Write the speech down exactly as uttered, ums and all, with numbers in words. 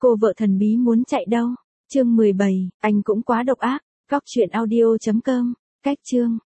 Cô vợ thần bí muốn chạy đâu? Chương mười bảy, anh cũng quá độc ác. Góc truyện audio chấm com. Cách chương.